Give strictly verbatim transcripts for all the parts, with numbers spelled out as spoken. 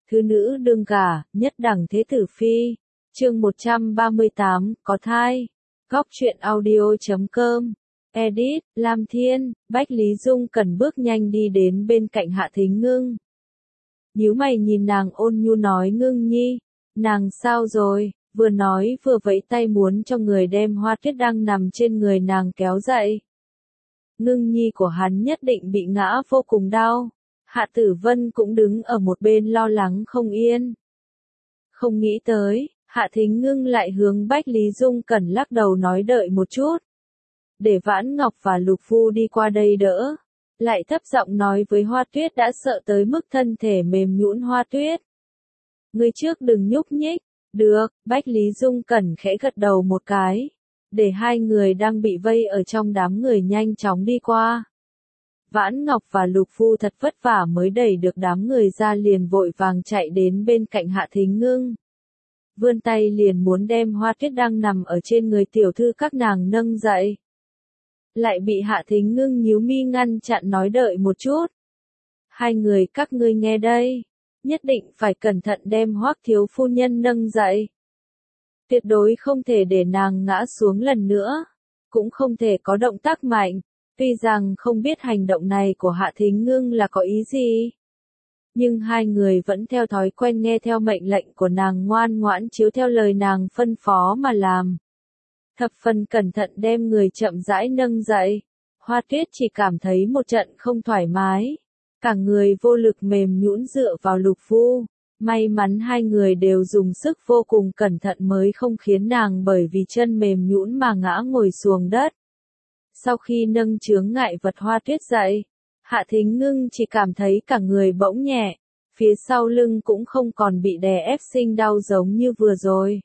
thứ nữ đương gả, nhất đẳng thế tử phi. Chương một trăm ba mươi tám, có thai. Góc truyện audio chấm com. Edit, Lam Thiên. Bách Lý Dung cần bước nhanh đi đến bên cạnh Hạ Thính Ngưng. Nhíu mày nhìn nàng ôn nhu nói, Ngưng nhi, nàng sao rồi? Vừa nói vừa vẫy tay muốn cho người đem Hoa Tuyết đang nằm trên người nàng kéo dậy. Ngưng nhi của hắn nhất định bị ngã vô cùng đau. Hạ Tử Vân cũng đứng ở một bên lo lắng không yên. Không nghĩ tới, Hạ Thính Ngưng lại hướng Bách Lý Dung Cẩn lắc đầu nói đợi một chút. Để Vãn Ngọc và Lục Phu đi qua đây đỡ. Lại thấp giọng nói với Hoa Tuyết đã sợ tới mức thân thể mềm nhũn. Hoa Tuyết, ngươi trước đừng nhúc nhích. Được, Bách Lý Dung Cẩn khẽ gật đầu một cái. Để hai người đang bị vây ở trong đám người nhanh chóng đi qua. Vãn Ngọc và Lục Phu thật vất vả mới đẩy được đám người ra, liền vội vàng chạy đến bên cạnh Hạ Thính Ngưng. Vươn tay liền muốn đem Hoa Tuyết đang nằm ở trên người tiểu thư các nàng nâng dậy. Lại bị Hạ Thính Ngưng nhíu mi ngăn chặn nói đợi một chút. Hai người các ngươi nghe đây. Nhất định phải cẩn thận đem Hoắc thiếu phu nhân nâng dậy. Tuyệt đối không thể để nàng ngã xuống lần nữa. Cũng không thể có động tác mạnh. Tuy rằng không biết hành động này của Hạ Thính Ngưng là có ý gì. Nhưng hai người vẫn theo thói quen nghe theo mệnh lệnh của nàng, ngoan ngoãn chiếu theo lời nàng phân phó mà làm. Thập phần cẩn thận đem người chậm rãi nâng dậy. Hoa Tuyết chỉ cảm thấy một trận không thoải mái. Cả người vô lực mềm nhũn dựa vào Lục Phu. May mắn hai người đều dùng sức vô cùng cẩn thận mới không khiến nàng bởi vì chân mềm nhũn mà ngã ngồi xuống đất. Sau khi nâng chướng ngại vật Hoa Tuyết dậy, Hạ Thính Ngưng chỉ cảm thấy cả người bỗng nhẹ, phía sau lưng cũng không còn bị đè ép sinh đau giống như vừa rồi.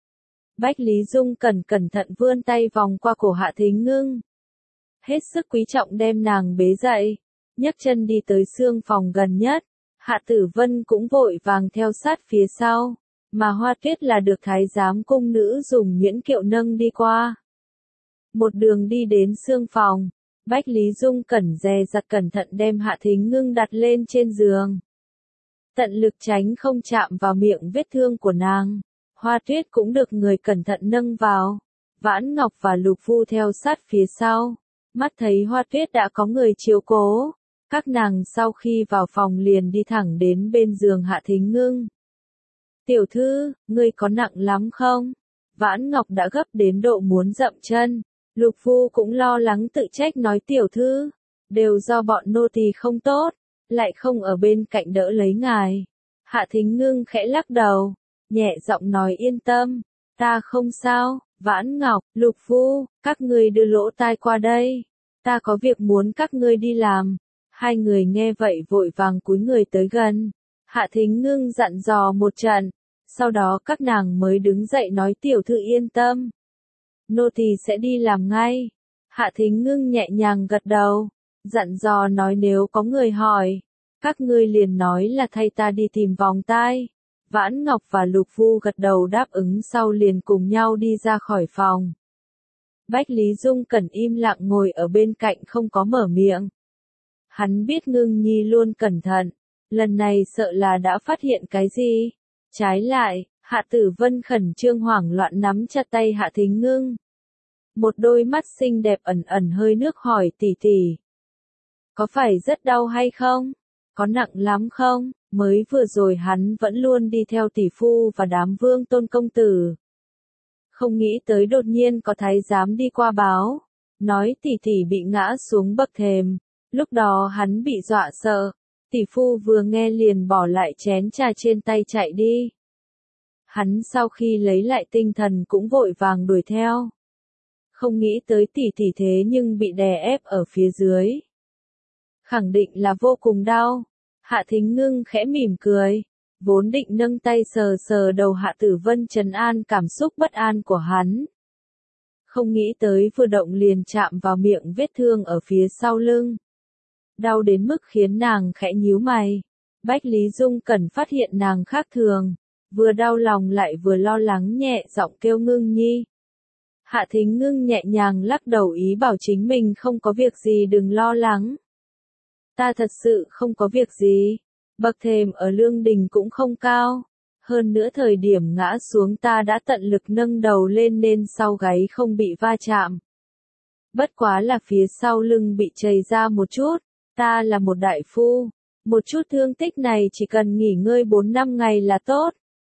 Bách Lý Dung cẩn cẩn thận vươn tay vòng qua cổ Hạ Thính Ngưng. Hết sức quý trọng đem nàng bế dậy, nhấc chân đi tới xương phòng gần nhất. Hạ Tử Vân cũng vội vàng theo sát phía sau, mà Hoa Tuyết là được thái giám cung nữ dùng nhuyễn kiệu nâng đi qua. Một đường đi đến xương phòng, Bách Lý Dung cẩn dè dặt cẩn thận đem Hạ Thính Ngưng đặt lên trên giường. Tận lực tránh không chạm vào miệng vết thương của nàng. Hoa Tuyết cũng được người cẩn thận nâng vào. Vãn Ngọc và Lục Phu theo sát phía sau. Mắt thấy Hoa Tuyết đã có người chiếu cố. Các nàng sau khi vào phòng liền đi thẳng đến bên giường Hạ Thính Ngưng. Tiểu thư, ngươi có nặng lắm không? Vãn Ngọc đã gấp đến độ muốn dậm chân. Lục Phu cũng lo lắng tự trách nói tiểu thư, đều do bọn nô tỳ không tốt, lại không ở bên cạnh đỡ lấy ngài. Hạ Thính Ngưng khẽ lắc đầu, nhẹ giọng nói yên tâm, ta không sao. Vãn Ngọc, Lục Phu, các ngươi đưa lỗ tai qua đây, ta có việc muốn các ngươi đi làm. Hai người nghe vậy vội vàng cúi người tới gần. Hạ Thính Ngưng dặn dò một trận, sau đó các nàng mới đứng dậy nói tiểu thư yên tâm. Nô tỳ sẽ đi làm ngay. Hạ Thính Ngưng nhẹ nhàng gật đầu, dặn dò nói nếu có người hỏi, các ngươi liền nói là thay ta đi tìm vòng tai. Vãn Ngọc và Lục Phu gật đầu đáp ứng sau liền cùng nhau đi ra khỏi phòng. Bách Lý Dung Cẩn im lặng ngồi ở bên cạnh không có mở miệng. Hắn biết Ngưng nhi luôn cẩn thận, lần này sợ là đã phát hiện cái gì. Trái lại, Hạ Tử Vân khẩn trương hoảng loạn nắm chặt tay Hạ Thính Ngưng. Một đôi mắt xinh đẹp ẩn ẩn hơi nước hỏi tỷ tỷ. Có phải rất đau hay không? Có nặng lắm không? Mới vừa rồi hắn vẫn luôn đi theo tỷ phu và đám vương tôn công tử. Không nghĩ tới đột nhiên có thái giám đi qua báo. Nói tỷ tỷ bị ngã xuống bậc thềm. Lúc đó hắn bị dọa sợ. Tỷ phu vừa nghe liền bỏ lại chén trà trên tay chạy đi. Hắn sau khi lấy lại tinh thần cũng vội vàng đuổi theo. Không nghĩ tới tỷ tỷ thế nhưng bị đè ép ở phía dưới. Khẳng định là vô cùng đau. Hạ Thính Ngưng khẽ mỉm cười. Vốn định nâng tay sờ sờ đầu Hạ Tử Vân trấn an cảm xúc bất an của hắn. Không nghĩ tới vừa động liền chạm vào miệng vết thương ở phía sau lưng. Đau đến mức khiến nàng khẽ nhíu mày. Bách Lý Dung Cẩn phát hiện nàng khác thường. Vừa đau lòng lại vừa lo lắng nhẹ giọng kêu Ngưng nhi. Hạ Thính Ngưng nhẹ nhàng lắc đầu ý bảo chính mình không có việc gì đừng lo lắng. Ta thật sự không có việc gì. Bậc thềm ở lương đình cũng không cao. Hơn nữa thời điểm ngã xuống ta đã tận lực nâng đầu lên nên sau gáy không bị va chạm. Bất quá là phía sau lưng bị chảy ra một chút, ta là một đại phu, một chút thương tích này chỉ cần nghỉ ngơi bốn năm ngày là tốt.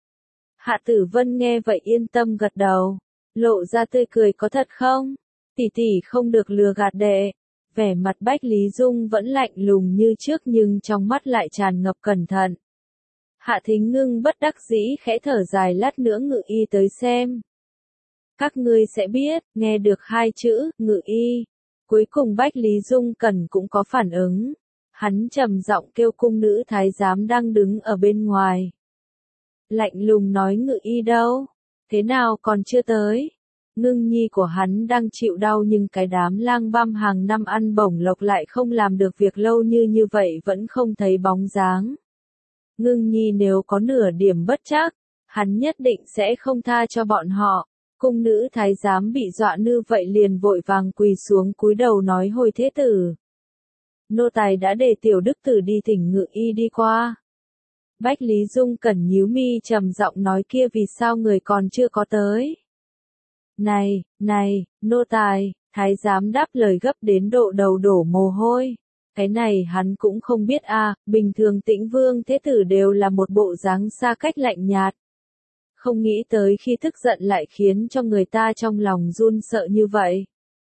Hạ Tử Vân nghe vậy yên tâm gật đầu, lộ ra tươi cười có thật không? Tỷ tỷ không được lừa gạt đệ. Vẻ mặt Bách Lý Dung vẫn lạnh lùng như trước nhưng trong mắt lại tràn ngập cẩn thận. Hạ Thính Ngưng bất đắc dĩ khẽ thở dài lát nữa Ngự Y tới xem. Các ngươi sẽ biết, nghe được hai chữ, Ngự Y. Cuối cùng Bách Lý Dung Cẩn cũng có phản ứng. Hắn trầm giọng kêu cung nữ thái giám đang đứng ở bên ngoài. Lạnh lùng nói Ngự Y đâu? Thế nào còn chưa tới? Ngưng nhi của hắn đang chịu đau nhưng cái đám lang băm hàng năm ăn bổng lộc lại không làm được việc lâu như như vậy vẫn không thấy bóng dáng. Ngưng nhi nếu có nửa điểm bất trắc, hắn nhất định sẽ không tha cho bọn họ. Cung nữ thái giám bị dọa nư vậy liền vội vàng quỳ xuống cúi đầu nói hồi thế tử. Nô tài đã để tiểu đức tử đi thỉnh Ngự Y đi qua. Bách Lý Dung Cẩn nhíu mi trầm giọng nói kia vì sao người còn chưa có tới. Này, này, nô tài, thái giám đáp lời gấp đến độ đầu đổ mồ hôi. Cái này hắn cũng không biết a, à, bình thường Tĩnh Vương thế tử đều là một bộ dáng xa cách lạnh nhạt. Không nghĩ tới khi tức giận lại khiến cho người ta trong lòng run sợ như vậy.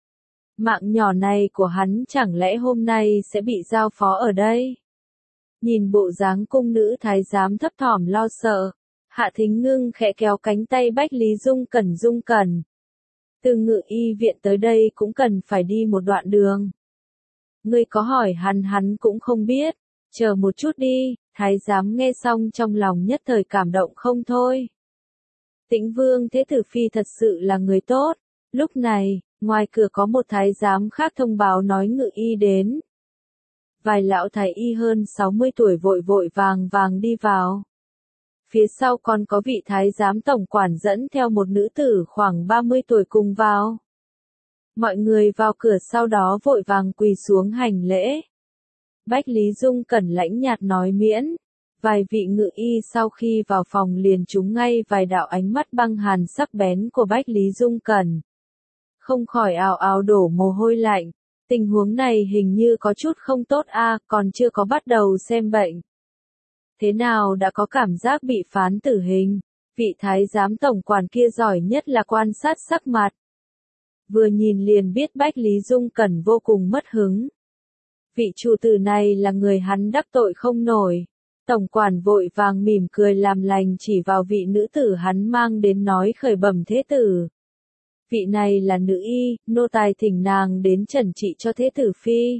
Mạng nhỏ này của hắn chẳng lẽ hôm nay sẽ bị giao phó ở đây? Nhìn bộ dáng cung nữ thái giám thấp thỏm lo sợ, Hạ Thính Ngưng khẽ kéo cánh tay Bách Lý Dung Cẩn Dung Cẩn. Từ Ngự Y viện tới đây cũng cần phải đi một đoạn đường. Ngươi có hỏi hắn hắn cũng không biết, chờ một chút đi, thái giám nghe xong trong lòng nhất thời cảm động không thôi. Tĩnh Vương thế tử phi thật sự là người tốt, lúc này, ngoài cửa có một thái giám khác thông báo nói Ngự Y đến. Vài lão thái y hơn sáu mươi tuổi vội vội vàng vàng đi vào. Phía sau còn có vị thái giám tổng quản dẫn theo một nữ tử khoảng ba mươi tuổi cùng vào. Mọi người vào cửa sau đó vội vàng quỳ xuống hành lễ. Bách Lý Dung Cẩn lãnh nhạt nói miễn. Vài vị Ngự Y sau khi vào phòng liền trúng ngay vài đạo ánh mắt băng hàn sắc bén của Bách Lý Dung Cẩn. Không khỏi ào ào đổ mồ hôi lạnh. Tình huống này hình như có chút không tốt a, à, còn chưa có bắt đầu xem bệnh. Thế nào đã có cảm giác bị phán tử hình, vị thái giám tổng quản kia giỏi nhất là quan sát sắc mặt. Vừa nhìn liền biết Bách Lý Dung Cẩn vô cùng mất hứng. Vị chủ tử này là người hắn đắc tội không nổi. Tổng quản vội vàng mỉm cười làm lành chỉ vào vị nữ tử hắn mang đến nói khởi bẩm thế tử. Vị này là nữ y, nô tài thỉnh nàng đến trần trị cho thế tử phi.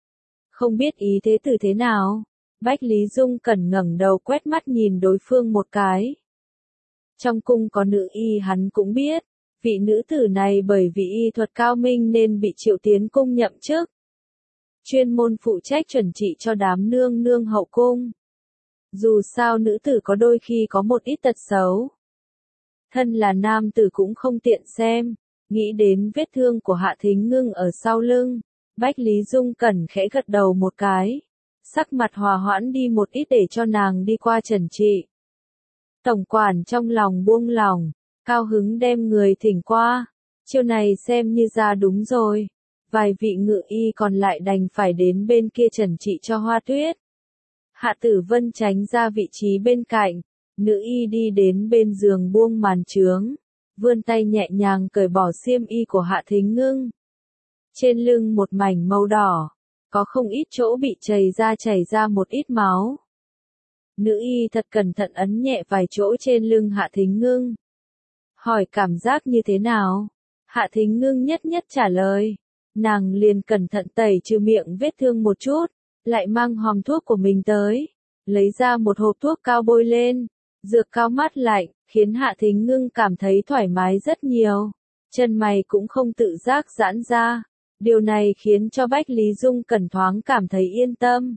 Không biết ý thế tử thế nào? Bách Lý Dung Cẩn ngẩng đầu quét mắt nhìn đối phương một cái. Trong cung có nữ y hắn cũng biết, vị nữ tử này bởi vì y thuật cao minh nên bị triệu tiến cung nhậm chức. Chuyên môn phụ trách chuẩn trị cho đám nương nương hậu cung. Dù sao nữ tử có đôi khi có một ít tật xấu. Thân là nam tử cũng không tiện xem, nghĩ đến vết thương của Hạ Thính Ngưng ở sau lưng, Bách Lý Dung Cẩn khẽ gật đầu một cái. Sắc mặt hòa hoãn đi một ít để cho nàng đi qua trần trị. Tổng quản trong lòng buông lòng, cao hứng đem người thỉnh qua. Chiêu này xem như ra đúng rồi. Vài vị Ngự Y còn lại đành phải đến bên kia trần trị cho Hoa Tuyết. Hạ Tử Vân tránh ra vị trí bên cạnh. Nữ y đi đến bên giường buông màn trướng. Vươn tay nhẹ nhàng cởi bỏ xiêm y của Hạ Thính Ngưng. Trên lưng một mảnh màu đỏ. Có không ít chỗ bị chảy ra chảy ra một ít máu. Nữ y thật cẩn thận ấn nhẹ vài chỗ trên lưng Hạ Thính Ngưng. Hỏi cảm giác như thế nào? Hạ Thính Ngưng nhất nhất trả lời. Nàng liền cẩn thận tẩy trừ miệng vết thương một chút, lại mang hòm thuốc của mình tới. Lấy ra một hộp thuốc cao bôi lên. Dược cao mát lạnh, khiến Hạ Thính Ngưng cảm thấy thoải mái rất nhiều. Chân mày cũng không tự giác giãn ra. Điều này khiến cho Bách Lý Dung Cẩn thoáng cảm thấy yên tâm.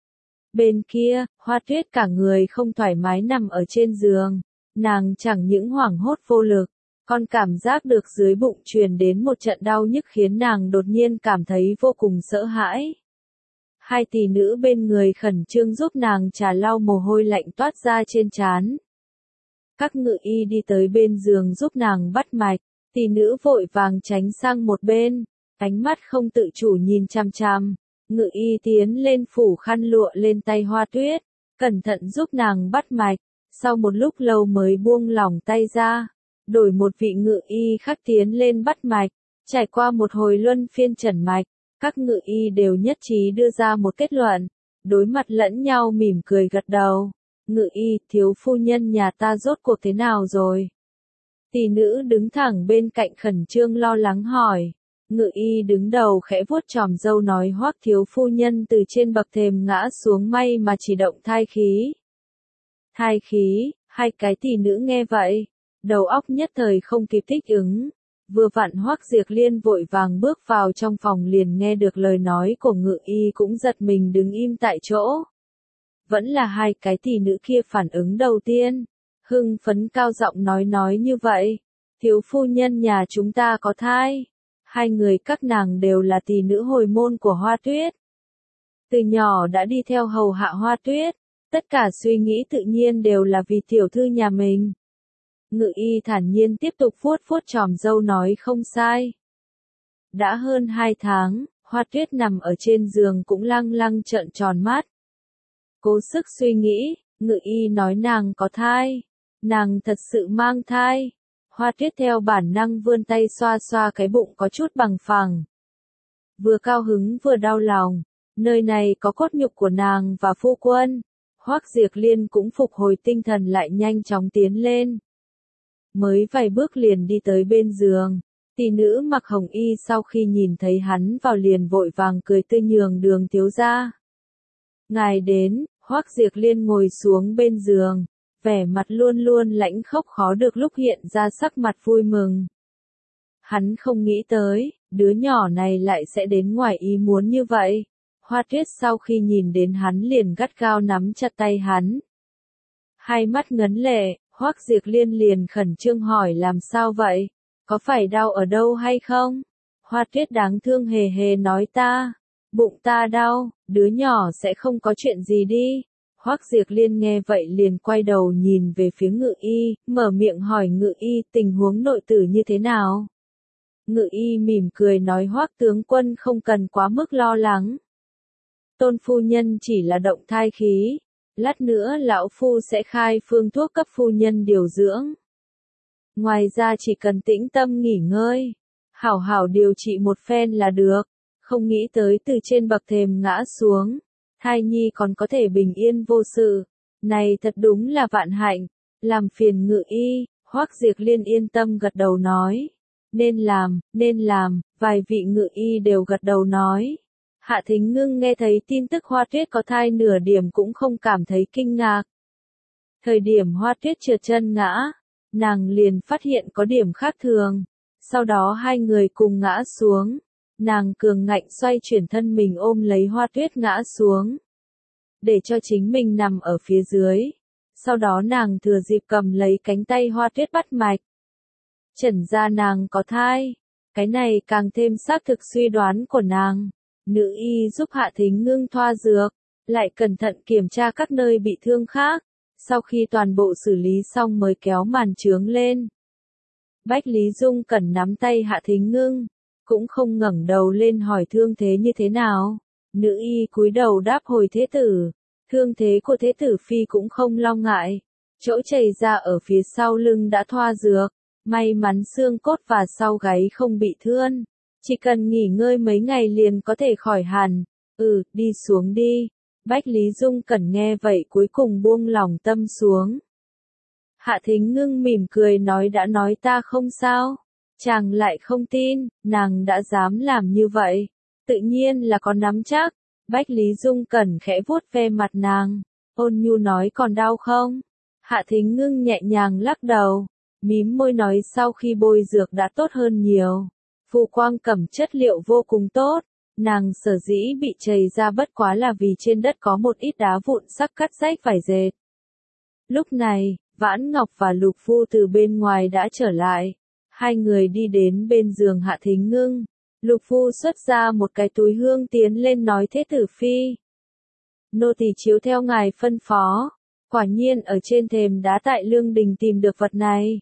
Bên kia, Hoa Tuyết cả người không thoải mái nằm ở trên giường. Nàng chẳng những hoảng hốt vô lực, còn cảm giác được dưới bụng truyền đến một trận đau nhức khiến nàng đột nhiên cảm thấy vô cùng sợ hãi. Hai tỷ nữ bên người khẩn trương giúp nàng trà lau mồ hôi lạnh toát ra trên trán. Các ngự y đi tới bên giường giúp nàng bắt mạch, tỷ nữ vội vàng tránh sang một bên, ánh mắt không tự chủ nhìn chằm chằm. Ngự y tiến lên phủ khăn lụa lên tay Hoa Tuyết, cẩn thận giúp nàng bắt mạch, sau một lúc lâu mới buông lỏng tay ra, đổi một vị ngự y khác tiến lên bắt mạch, trải qua một hồi luân phiên chẩn mạch, các ngự y đều nhất trí đưa ra một kết luận, đối mặt lẫn nhau mỉm cười gật đầu. Ngự y, thiếu phu nhân nhà ta rốt cuộc thế nào rồi? Tỷ nữ đứng thẳng bên cạnh khẩn trương lo lắng hỏi. Ngự y đứng đầu khẽ vuốt chòm râu nói Hoắc thiếu phu nhân từ trên bậc thềm ngã xuống may mà chỉ động thai khí. Thai khí, hai cái tỷ nữ nghe vậy, đầu óc nhất thời không kịp thích ứng. Vừa vặn Hoắc Diệp Liên vội vàng bước vào trong phòng liền nghe được lời nói của ngự y cũng giật mình đứng im tại chỗ. Vẫn là hai cái tỷ nữ kia phản ứng đầu tiên, hưng phấn cao giọng nói nói như vậy, thiếu phu nhân nhà chúng ta có thai. Hai người các nàng đều là tỷ nữ hồi môn của Hoa Tuyết. Từ nhỏ đã đi theo hầu hạ Hoa Tuyết, tất cả suy nghĩ tự nhiên đều là vì tiểu thư nhà mình. Ngự y thản nhiên tiếp tục vuốt vuốt chòm râu nói không sai. Đã hơn hai tháng, Hoa Tuyết nằm ở trên giường cũng lăng lăng trợn tròn mắt. Cố sức suy nghĩ, ngự y nói nàng có thai. Nàng thật sự mang thai. Hoa Tuyết theo bản năng vươn tay xoa xoa cái bụng có chút bằng phẳng. Vừa cao hứng vừa đau lòng, nơi này có cốt nhục của nàng và phu quân. Hoắc Diệp Liên cũng phục hồi tinh thần lại nhanh chóng tiến lên. Mới vài bước liền đi tới bên giường, tỷ nữ mặc hồng y sau khi nhìn thấy hắn vào liền vội vàng cười tươi nhường Đường thiếu gia. Ngài đến, Hoắc Diệp Liên ngồi xuống bên giường, vẻ mặt luôn luôn lãnh khốc khó được lúc hiện ra sắc mặt vui mừng. Hắn không nghĩ tới, đứa nhỏ này lại sẽ đến ngoài ý muốn như vậy. Hoa Tuyết sau khi nhìn đến hắn liền gắt gao nắm chặt tay hắn. Hai mắt ngấn lệ, Hoắc Diệp Liên liền khẩn trương hỏi làm sao vậy? Có phải đau ở đâu hay không? Hoa Tuyết đáng thương hề hề nói ta, bụng ta đau, đứa nhỏ sẽ không có chuyện gì đi. Hoắc Diệp Liên nghe vậy liền quay đầu nhìn về phía ngự y, mở miệng hỏi ngự y tình huống nội tử như thế nào. Ngự y mỉm cười nói Hoắc tướng quân không cần quá mức lo lắng. Tôn phu nhân chỉ là động thai khí, lát nữa lão phu sẽ khai phương thuốc cấp phu nhân điều dưỡng. Ngoài ra chỉ cần tĩnh tâm nghỉ ngơi, hảo hảo điều trị một phen là được, không nghĩ tới từ trên bậc thềm ngã xuống. Thai nhi còn có thể bình yên vô sự, này thật đúng là vạn hạnh, làm phiền ngự y, Hoắc Diệp Liên yên tâm gật đầu nói, nên làm, nên làm, vài vị ngự y đều gật đầu nói. Hạ Thính Ngưng nghe thấy tin tức Hoa Tuyết có thai nửa điểm cũng không cảm thấy kinh ngạc. Thời điểm Hoa Tuyết trượt chân ngã, nàng liền phát hiện có điểm khác thường, sau đó hai người cùng ngã xuống. Nàng cường ngạnh xoay chuyển thân mình ôm lấy Hoa Tuyết ngã xuống, để cho chính mình nằm ở phía dưới. Sau đó nàng thừa dịp cầm lấy cánh tay Hoa Tuyết bắt mạch. Chẩn ra nàng có thai, cái này càng thêm xác thực suy đoán của nàng. Nữ y giúp Hạ Thính Ngưng thoa dược, lại cẩn thận kiểm tra các nơi bị thương khác. Sau khi toàn bộ xử lý xong mới kéo màn chướng lên. Bách Lý Dung Cẩn nắm tay Hạ Thính Ngưng, cũng không ngẩng đầu lên hỏi thương thế như thế nào. Nữ y cúi đầu đáp hồi thế tử, thương thế của thế tử phi cũng không lo ngại, chỗ chảy ra ở phía sau lưng đã thoa dược, may mắn xương cốt và sau gáy không bị thương, chỉ cần nghỉ ngơi mấy ngày liền có thể khỏi hẳn. Ừ, đi xuống đi. Bách Lý Dung Cẩn nghe vậy cuối cùng buông lòng tâm xuống. Hạ Thính Ngưng mỉm cười nói đã nói ta không sao. Chàng lại không tin, nàng đã dám làm như vậy, tự nhiên là có nắm chắc. Bách Lý Dung Cẩn khẽ vuốt ve mặt nàng, ôn nhu nói còn đau không? Hạ Thính Ngưng nhẹ nhàng lắc đầu, mím môi nói sau khi bôi dược đã tốt hơn nhiều. Phù quang cẩm chất liệu vô cùng tốt, nàng sở dĩ bị chảy ra bất quá là vì trên đất có một ít đá vụn sắc cắt rách vải dệt. Lúc này, Vãn Ngọc và Lục Phu từ bên ngoài đã trở lại. Hai người đi đến bên giường Hạ Thính Ngưng, Lục Phu xuất ra một cái túi hương tiến lên nói thế tử phi. Nô tỳ chiếu theo ngài phân phó. Quả nhiên ở trên thềm đá tại lương đình tìm được vật này.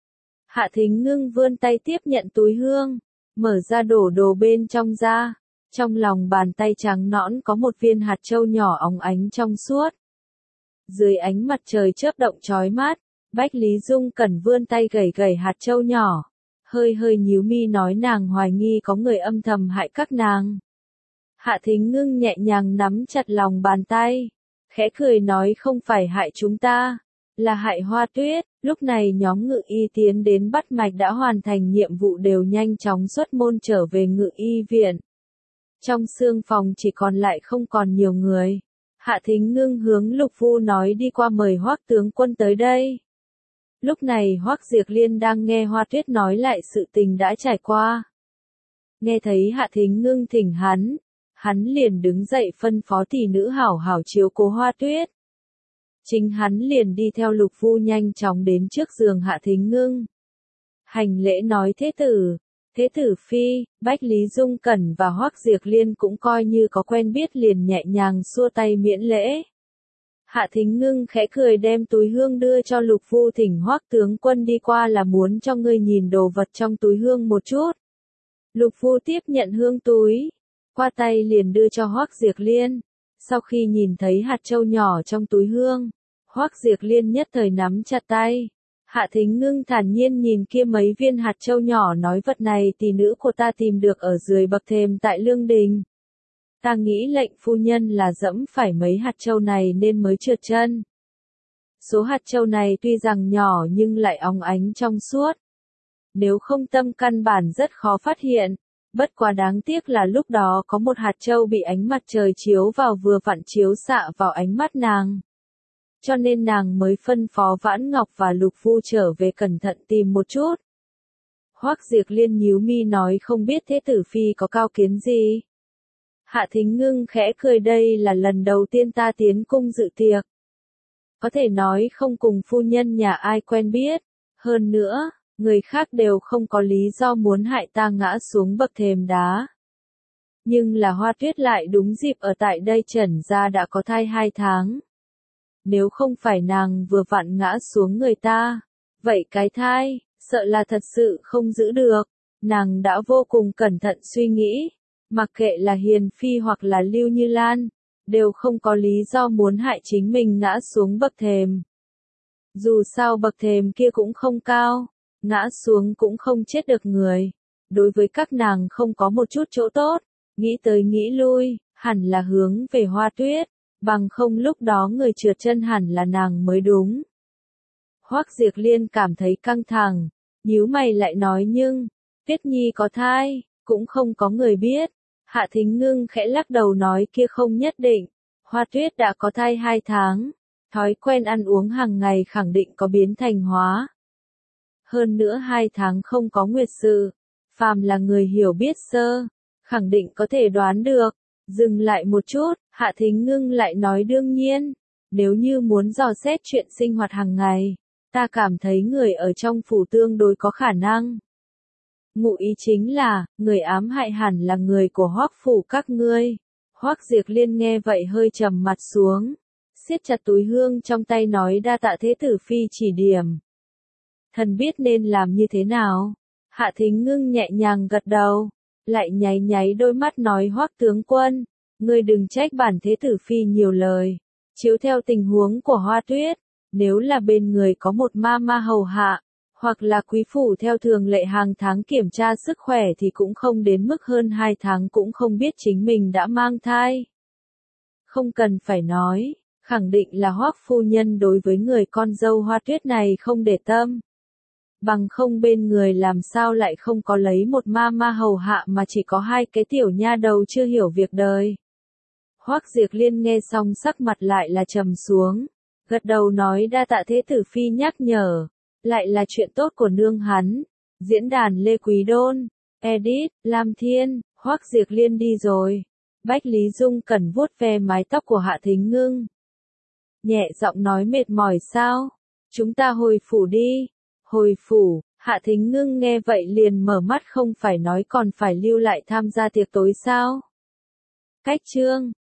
Hạ Thính Ngưng vươn tay tiếp nhận túi hương, mở ra đổ đồ bên trong ra. Trong lòng bàn tay trắng nõn có một viên hạt châu nhỏ óng ánh trong suốt. Dưới ánh mặt trời chớp động chói mắt, Bách Lý Dung Cẩn vươn tay gẩy gẩy hạt châu nhỏ, hơi hơi nhíu mi nói nàng hoài nghi có người âm thầm hại các nàng. Hạ Thính Ngưng nhẹ nhàng nắm chặt lòng bàn tay, khẽ cười nói không phải hại chúng ta, là hại Hoa Tuyết. Lúc này nhóm Ngự Y tiến đến bắt mạch đã hoàn thành nhiệm vụ đều nhanh chóng xuất môn trở về Ngự Y viện. Trong xương phòng chỉ còn lại không còn nhiều người. Hạ Thính Ngưng hướng Lục Phu nói đi qua mời Hoắc tướng quân tới đây. Lúc này Hoắc Diệp Liên đang nghe Hoa Tuyết nói lại sự tình đã trải qua. Nghe thấy Hạ Thính Ngưng thỉnh hắn, hắn liền đứng dậy phân phó tỷ nữ hảo hảo chiếu cố Hoa Tuyết. Chính hắn liền đi theo Lục Phu nhanh chóng đến trước giường Hạ Thính Ngưng. Hành lễ nói thế tử, thế tử phi, Bách Lý Dung Cẩn và Hoắc Diệp Liên cũng coi như có quen biết liền nhẹ nhàng xua tay miễn lễ. Hạ Thính Ngưng khẽ cười đem túi hương đưa cho Lục Phu thỉnh Hoắc tướng quân đi qua là muốn cho ngươi nhìn đồ vật trong túi hương một chút. Lục Phu tiếp nhận hương túi, qua tay liền đưa cho Hoắc Diệp Liên. Sau khi nhìn thấy hạt châu nhỏ trong túi hương, Hoắc Diệp Liên nhất thời nắm chặt tay. Hạ Thính Ngưng thản nhiên nhìn kia mấy viên hạt châu nhỏ nói vật này tỷ nữ của ta tìm được ở dưới bậc thềm tại Lương Đình. Ta nghĩ lệnh phu nhân là dẫm phải mấy hạt châu này nên mới trượt chân. Số hạt châu này tuy rằng nhỏ nhưng lại óng ánh trong suốt. Nếu không tâm căn bản rất khó phát hiện. Bất quá đáng tiếc là lúc đó có một hạt châu bị ánh mặt trời chiếu vào vừa vặn chiếu xạ vào ánh mắt nàng. Cho nên nàng mới phân phó Vãn Ngọc và Lục Phu trở về cẩn thận tìm một chút. Hoắc Diệp Liên nhíu mi nói không biết thế tử phi có cao kiến gì. Hạ Thính Ngưng khẽ cười đây là lần đầu tiên ta tiến cung dự tiệc. Có thể nói không cùng phu nhân nhà ai quen biết. Hơn nữa, người khác đều không có lý do muốn hại ta ngã xuống bậc thềm đá. Nhưng là Hoa Tuyết lại đúng dịp ở tại đây Trần gia đã có thai hai tháng. Nếu không phải nàng vừa vặn ngã xuống người ta, vậy cái thai, sợ là thật sự không giữ được. Nàng đã vô cùng cẩn thận suy nghĩ, mặc kệ là Hiền Phi hoặc là Lưu Như Lan, đều không có lý do muốn hại chính mình ngã xuống bậc thềm. Dù sao bậc thềm kia cũng không cao, ngã xuống cũng không chết được người. Đối với các nàng không có một chút chỗ tốt, nghĩ tới nghĩ lui, hẳn là hướng về Hoa Tuyết. Bằng không lúc đó người trượt chân hẳn là nàng mới đúng. Hoắc Diệp Liên cảm thấy căng thẳng, nhíu mày lại nói nhưng, Tuyết Nhi có thai, cũng không có người biết. Hạ Thính Ngưng khẽ lắc đầu nói kia không nhất định, Hoa Tuyết đã có thai hai tháng, thói quen ăn uống hàng ngày khẳng định có biến thành hóa. Hơn nữa hai tháng không có nguyệt sự, phàm là người hiểu biết sơ, khẳng định có thể đoán được. Dừng lại một chút, Hạ Thính Ngưng lại nói đương nhiên, nếu như muốn dò xét chuyện sinh hoạt hàng ngày, ta cảm thấy người ở trong phủ tương đối có khả năng. Ngụ ý chính là, người ám hại hẳn là người của Hoắc phủ các ngươi. Hoắc Diệp Liên nghe vậy hơi trầm mặt xuống, siết chặt túi hương trong tay nói đa tạ thế tử phi chỉ điểm. Thần biết nên làm như thế nào. Hạ Thính Ngưng nhẹ nhàng gật đầu, lại nháy nháy đôi mắt nói Hoắc tướng quân, ngươi đừng trách bản thế tử phi nhiều lời. Chiếu theo tình huống của Hoa Tuyết, nếu là bên người có một ma ma hầu hạ, hoặc là quý phủ theo thường lệ hàng tháng kiểm tra sức khỏe thì cũng không đến mức hơn hai tháng cũng không biết chính mình đã mang thai. Không cần phải nói, khẳng định là Hoắc phu nhân đối với người con dâu Hoa Tuyết này không để tâm. Bằng không bên người làm sao lại không có lấy một ma ma hầu hạ mà chỉ có hai cái tiểu nha đầu chưa hiểu việc đời. Hoắc Diệp Liên nghe xong sắc mặt lại là trầm xuống, gật đầu nói đa tạ thế tử phi nhắc nhở, lại là chuyện tốt của nương hắn. Diễn đàn Lê Quý Đôn, edit, Lam Thiên, Hoắc Diệp Liên đi rồi. Bách Lý Dung Cẩn vuốt ve mái tóc của Hạ Thính Ngưng. Nhẹ giọng nói mệt mỏi sao? Chúng ta hồi phủ đi. Hồi phủ, Hạ Hạ Thính Ngưng nghe vậy liền mở mắt, không phải nói còn phải lưu lại tham gia tiệc tối sao? Cách chương